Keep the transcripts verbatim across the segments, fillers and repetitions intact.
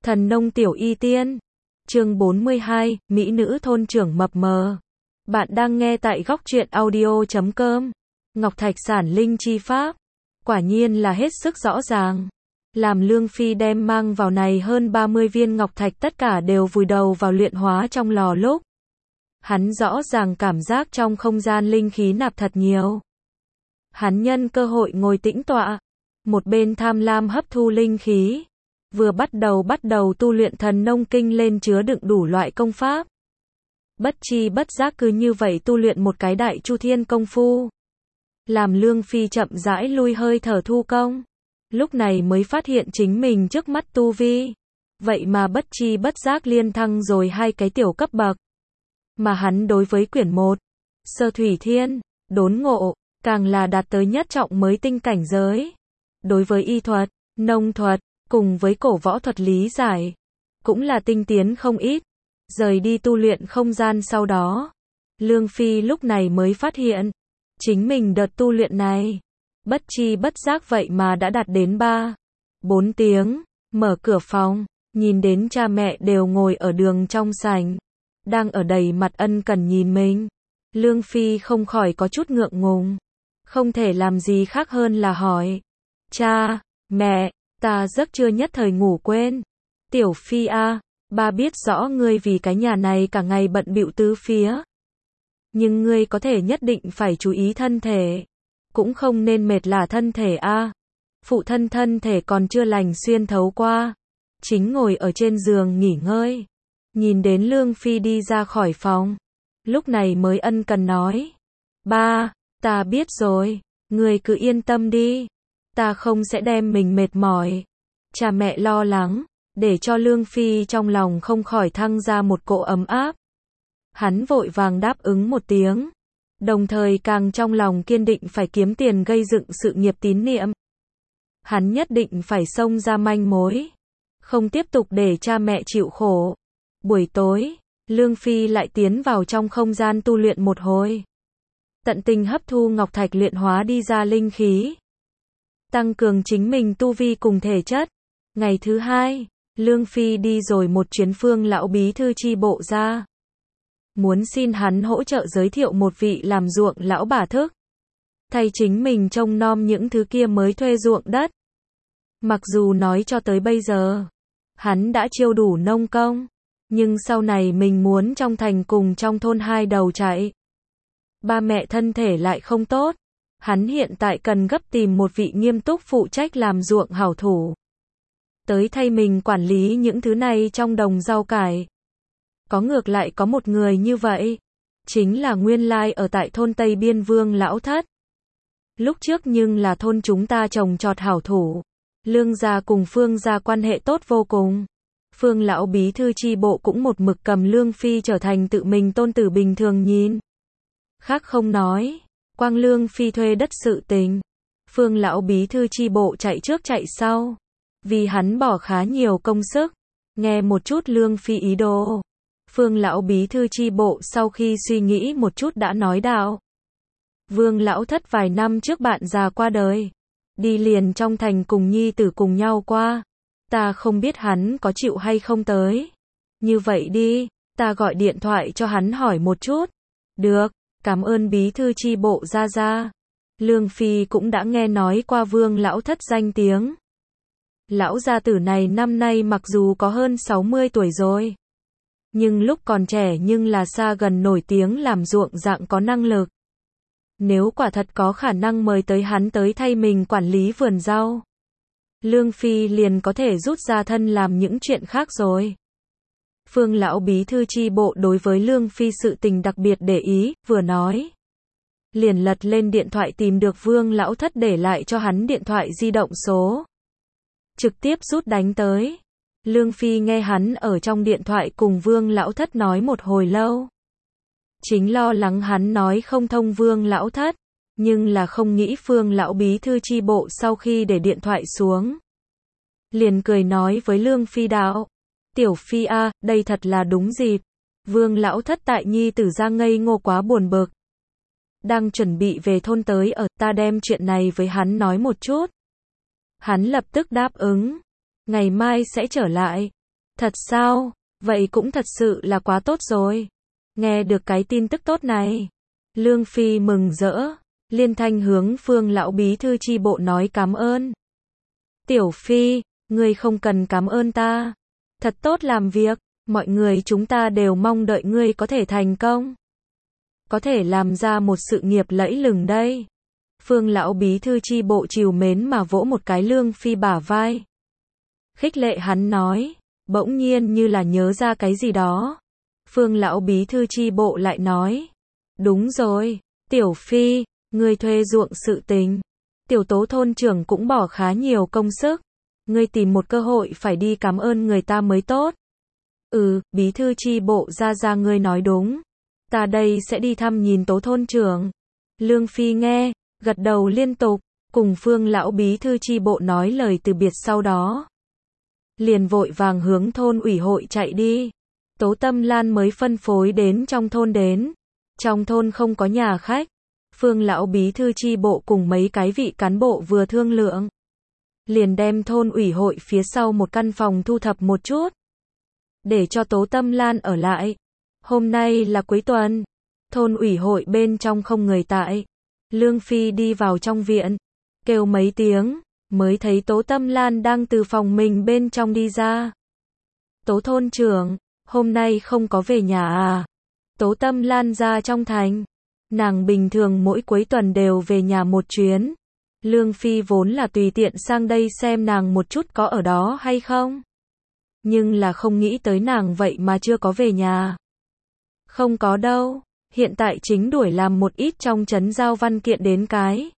Thần nông tiểu y tiên. Chương bốn mươi hai, Mỹ nữ thôn trưởng mập mờ. Bạn đang nghe tại góc truyện audio chấm com. Ngọc thạch sản linh chi pháp. Quả nhiên là hết sức rõ ràng. Làm Lương Phi đem mang vào này hơn ba mươi viên ngọc thạch tất cả đều vùi đầu vào luyện hóa trong lò lúc. Hắn rõ ràng cảm giác trong không gian linh khí nạp thật nhiều. Hắn nhân cơ hội ngồi tĩnh tọa. Một bên tham lam hấp thu linh khí. Vừa bắt đầu bắt đầu tu luyện thần nông kinh lên chứa đựng đủ loại công pháp. Bất chi bất giác cứ như vậy tu luyện một cái đại chu thiên công phu. Làm Lương Phi chậm rãi lui hơi thở thu công. Lúc này mới phát hiện chính mình trước mắt tu vi. Vậy mà bất chi bất giác liên thăng rồi hai cái tiểu cấp bậc. Mà hắn đối với quyển một, Sơ Thủy Thiên, đốn ngộ, càng là đạt tới nhất trọng mới tinh cảnh giới. Đối với y thuật, nông thuật, cùng với cổ võ thuật lý giải, cũng là tinh tiến không ít. Rời đi tu luyện không gian sau đó, Lương Phi lúc này mới phát hiện, chính mình đợt tu luyện này, bất chi bất giác vậy mà đã đạt đến ba, bốn tiếng, mở cửa phòng, nhìn đến cha mẹ đều ngồi ở đường trong sảnh, đang ở đầy mặt ân cần nhìn mình. Lương Phi không khỏi có chút ngượng ngùng, không thể làm gì khác hơn là hỏi, cha, mẹ, ta giấc trưa nhất thời ngủ quên. Tiểu Phi a, ba biết rõ ngươi vì cái nhà này cả ngày bận bịu tứ phía. Nhưng ngươi có thể nhất định phải chú ý thân thể. Cũng không nên mệt lả thân thể a. Phụ thân thân thể còn chưa lành xuyên thấu qua. Chính ngồi ở trên giường nghỉ ngơi. Nhìn đến Lương Phi đi ra khỏi phòng. Lúc này mới ân cần nói. Ba, ta biết rồi. Ngươi cứ yên tâm đi. Ta không sẽ đem mình mệt mỏi. Cha mẹ lo lắng, để cho Lương Phi trong lòng không khỏi thăng ra một cỗ ấm áp. Hắn vội vàng đáp ứng một tiếng, đồng thời càng trong lòng kiên định phải kiếm tiền gây dựng sự nghiệp tín niệm. Hắn nhất định phải xông ra manh mối, không tiếp tục để cha mẹ chịu khổ. Buổi tối, Lương Phi lại tiến vào trong không gian tu luyện một hồi. Tận tình hấp thu ngọc thạch luyện hóa đi ra linh khí. Tăng cường chính mình tu vi cùng thể chất. Ngày thứ hai, Lương Phi đi rồi một chuyến Phương lão bí thư chi bộ ra. Muốn xin hắn hỗ trợ giới thiệu một vị làm ruộng lão bà thức. Thay chính mình trông nom những thứ kia mới thuê ruộng đất. Mặc dù nói cho tới bây giờ, hắn đã chiêu đủ nông công. Nhưng sau này mình muốn trong thành cùng trong thôn hai đầu chạy. Ba mẹ thân thể lại không tốt. Hắn hiện tại cần gấp tìm một vị nghiêm túc phụ trách làm ruộng hảo thủ. Tới thay mình quản lý những thứ này trong đồng rau cải. Có ngược lại có một người như vậy. Chính là nguyên lai ở tại thôn Tây Biên Vương lão thất. Lúc trước nhưng là thôn chúng ta trồng trọt hảo thủ. Lương gia cùng Phương gia quan hệ tốt vô cùng. Phương lão bí thư chi bộ cũng một mực cầm Lương Phi trở thành tự mình tôn tử bình thường nhìn. Khác không nói. Quang Lương Phi thuê đất sự tình. Phương lão bí thư chi bộ chạy trước chạy sau. Vì hắn bỏ khá nhiều công sức. Nghe một chút Lương Phi ý đồ. Phương lão bí thư chi bộ sau khi suy nghĩ một chút đã nói đạo. Vương lão thất vài năm trước bạn già qua đời. Đi liền trong thành cùng nhi tử cùng nhau qua. Ta không biết hắn có chịu hay không tới. Như vậy đi, ta gọi điện thoại cho hắn hỏi một chút. Được. Cảm ơn bí thư chi bộ ra ra. Lương Phi cũng đã nghe nói qua Vương lão thất danh tiếng. Lão gia tử này năm nay mặc dù có hơn sáu mươi tuổi rồi. Nhưng lúc còn trẻ nhưng là xa gần nổi tiếng làm ruộng dạng có năng lực. Nếu quả thật có khả năng mời tới hắn tới thay mình quản lý vườn rau. Lương Phi liền có thể rút ra thân làm những chuyện khác rồi. Phương lão bí thư chi bộ đối với Lương Phi sự tình đặc biệt để ý, vừa nói. Liền lật lên điện thoại tìm được Vương lão thất để lại cho hắn điện thoại di động số. Trực tiếp rút đánh tới. Lương Phi nghe hắn ở trong điện thoại cùng Vương lão thất nói một hồi lâu. Chính lo lắng hắn nói không thông Vương lão thất. Nhưng là không nghĩ Phương lão bí thư chi bộ sau khi để điện thoại xuống. Liền cười nói với Lương Phi đạo. Tiểu Phi a, đây thật là đúng dịp. Vương lão thất tại nhi tử ra ngây ngô quá buồn bực. Đang chuẩn bị về thôn tới ở, ta đem chuyện này với hắn nói một chút. Hắn lập tức đáp ứng. Ngày mai sẽ trở lại. Thật sao? Vậy cũng thật sự là quá tốt rồi. Nghe được cái tin tức tốt này, Lương Phi mừng rỡ, liên thanh hướng Phương lão bí thư chi bộ nói cảm ơn. Tiểu Phi, ngươi không cần cảm ơn ta. Thật tốt làm việc, mọi người chúng ta đều mong đợi ngươi có thể thành công. Có thể làm ra một sự nghiệp lẫy lừng đây. Phương lão bí thư chi bộ trìu mến mà vỗ một cái Lương Phi bả vai. Khích lệ hắn nói, bỗng nhiên như là nhớ ra cái gì đó. Phương lão bí thư chi bộ lại nói, đúng rồi, Tiểu Phi, ngươi thuê ruộng sự tình. Tiểu Tố thôn trưởng cũng bỏ khá nhiều công sức. Ngươi tìm một cơ hội phải đi cảm ơn người ta mới tốt. Ừ, bí thư chi bộ ra ra ngươi nói đúng. Ta đây sẽ đi thăm nhìn Tố thôn trưởng. Lương Phi nghe, gật đầu liên tục, cùng Phương lão bí thư chi bộ nói lời từ biệt sau đó. Liền vội vàng hướng thôn ủy hội chạy đi. Tố Tâm Lan mới phân phối đến trong thôn đến. Trong thôn không có nhà khách. Phương lão bí thư chi bộ cùng mấy cái vị cán bộ vừa thương lượng. Liền đem thôn ủy hội phía sau một căn phòng thu thập một chút. Để cho Tố Tâm Lan ở lại. Hôm nay là cuối tuần. Thôn ủy hội bên trong không người tại. Lương Phi đi vào trong viện. Kêu mấy tiếng. Mới thấy Tố Tâm Lan đang từ phòng mình bên trong đi ra. Tố thôn trưởng, hôm nay không có về nhà à? Tố Tâm Lan ra trong thành. Nàng bình thường mỗi cuối tuần đều về nhà một chuyến. Lương Phi vốn là tùy tiện sang đây xem nàng một chút có ở đó hay không. Nhưng là không nghĩ tới nàng vậy mà chưa có về nhà. Không có đâu, hiện tại chính đuổi làm một ít trong trấn giao văn kiện đến cái.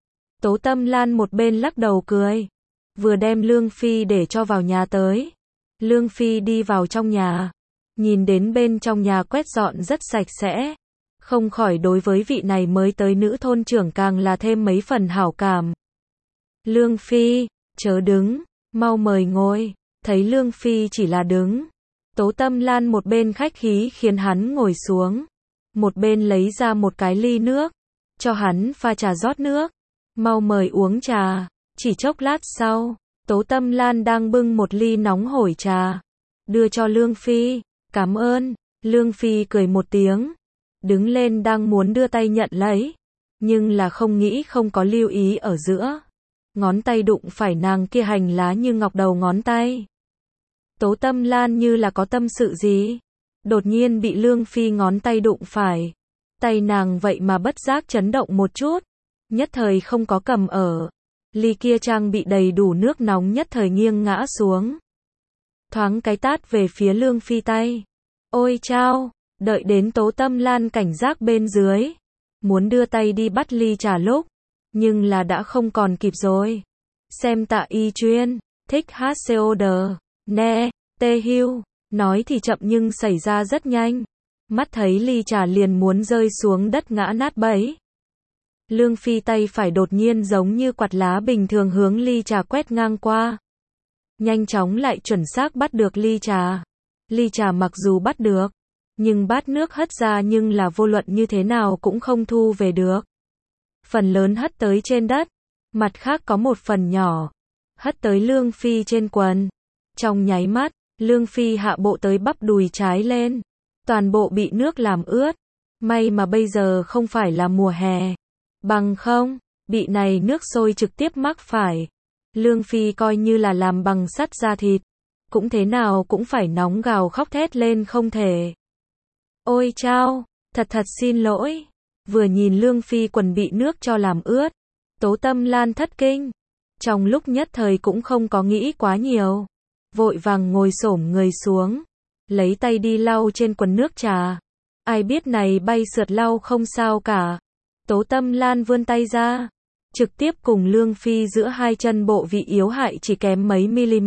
Tố Tâm Lan một bên lắc đầu cười. Vừa đem Lương Phi để cho vào nhà tới. Lương Phi đi vào trong nhà. Nhìn đến bên trong nhà quét dọn rất sạch sẽ. Không khỏi đối với vị này mới tới nữ thôn trưởng càng là thêm mấy phần hảo cảm. Lương Phi, chớ đứng, mau mời ngồi. Thấy Lương Phi chỉ là đứng. Tố Tâm Lan một bên khách khí khiến hắn ngồi xuống. Một bên lấy ra một cái ly nước. Cho hắn pha trà rót nước. Mau mời uống trà. Chỉ chốc lát sau, Tố Tâm Lan đang bưng một ly nóng hổi trà. Đưa cho Lương Phi. Cảm ơn. Lương Phi cười một tiếng. Đứng lên đang muốn đưa tay nhận lấy. Nhưng là không nghĩ không có lưu ý ở giữa. Ngón tay đụng phải nàng kia hành lá như ngọc đầu ngón tay. Tố Tâm Lan như là có tâm sự gì. Đột nhiên bị Lương Phi ngón tay đụng phải. Tay nàng vậy mà bất giác chấn động một chút. Nhất thời không có cầm ở. Ly kia trang bị đầy đủ nước nóng nhất thời nghiêng ngã xuống. Thoáng cái tát về phía Lương Phi tay. Ôi chao, đợi đến Tố Tâm Lan cảnh giác bên dưới. Muốn đưa tay đi bắt ly trà lúc. Nhưng là đã không còn kịp rồi. Xem Tạ Y Chuyên, thích hát xê o đê, nè, tê hưu. Nói thì chậm nhưng xảy ra rất nhanh. Mắt thấy ly trà liền muốn rơi xuống đất ngã nát bấy. Lương Phi tay phải đột nhiên giống như quạt lá bình thường hướng ly trà quét ngang qua. Nhanh chóng lại chuẩn xác bắt được ly trà. Ly trà mặc dù bắt được, nhưng bát nước hất ra nhưng là vô luận như thế nào cũng không thu về được. Phần lớn hất tới trên đất, mặt khác có một phần nhỏ, hất tới Lương Phi trên quần. Trong nháy mắt, Lương Phi hạ bộ tới bắp đùi trái lên. Toàn bộ bị nước làm ướt. May mà bây giờ không phải là mùa hè. Bằng không, bị này nước sôi trực tiếp mắc phải. Lương Phi coi như là làm bằng sắt da thịt. Cũng thế nào cũng phải nóng gào khóc thét lên không thể. Ôi chao, thật thật xin lỗi. Vừa nhìn Lương Phi quần bị nước cho làm ướt. Tố Tâm Lan thất kinh. Trong lúc nhất thời cũng không có nghĩ quá nhiều. Vội vàng ngồi xổm người xuống. Lấy tay đi lau trên quần nước trà. Ai biết này bay sượt lau không sao cả. Tố Tâm Lan vươn tay ra. Trực tiếp cùng Lương Phi giữa hai chân bộ vị yếu hại chỉ kém mấy mm.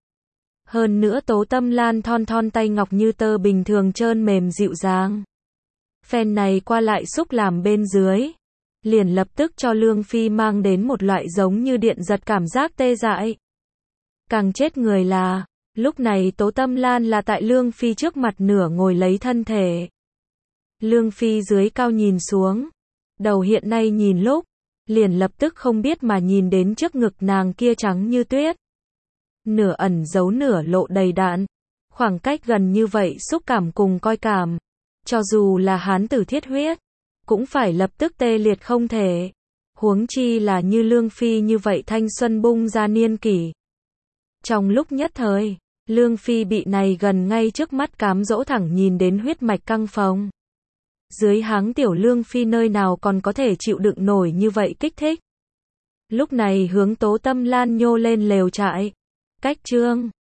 Hơn nữa Tố Tâm Lan thon thon tay ngọc như tơ bình thường trơn mềm dịu dàng. Phen này qua lại xúc làm bên dưới. Liền lập tức cho Lương Phi mang đến một loại giống như điện giật cảm giác tê dại. Càng chết người là, lúc này Tố Tâm Lan là tại Lương Phi trước mặt nửa ngồi lấy thân thể. Lương Phi dưới cao nhìn xuống. Đầu hiện nay nhìn lúc, liền lập tức không biết mà nhìn đến trước ngực nàng kia trắng như tuyết. Nửa ẩn giấu nửa lộ đầy đặn. Khoảng cách gần như vậy xúc cảm cùng coi cảm, cho dù là hán tử thiết huyết, cũng phải lập tức tê liệt không thể. Huống chi là như Lương Phi như vậy thanh xuân bung ra niên kỷ. Trong lúc nhất thời, Lương Phi bị này gần ngay trước mắt cám dỗ thẳng nhìn đến huyết mạch căng phồng. Dưới háng tiểu Lương Phi nơi nào còn có thể chịu đựng nổi như vậy kích thích. Lúc này hướng Tố Tâm Lan nhô lên lều trại. Cách Trương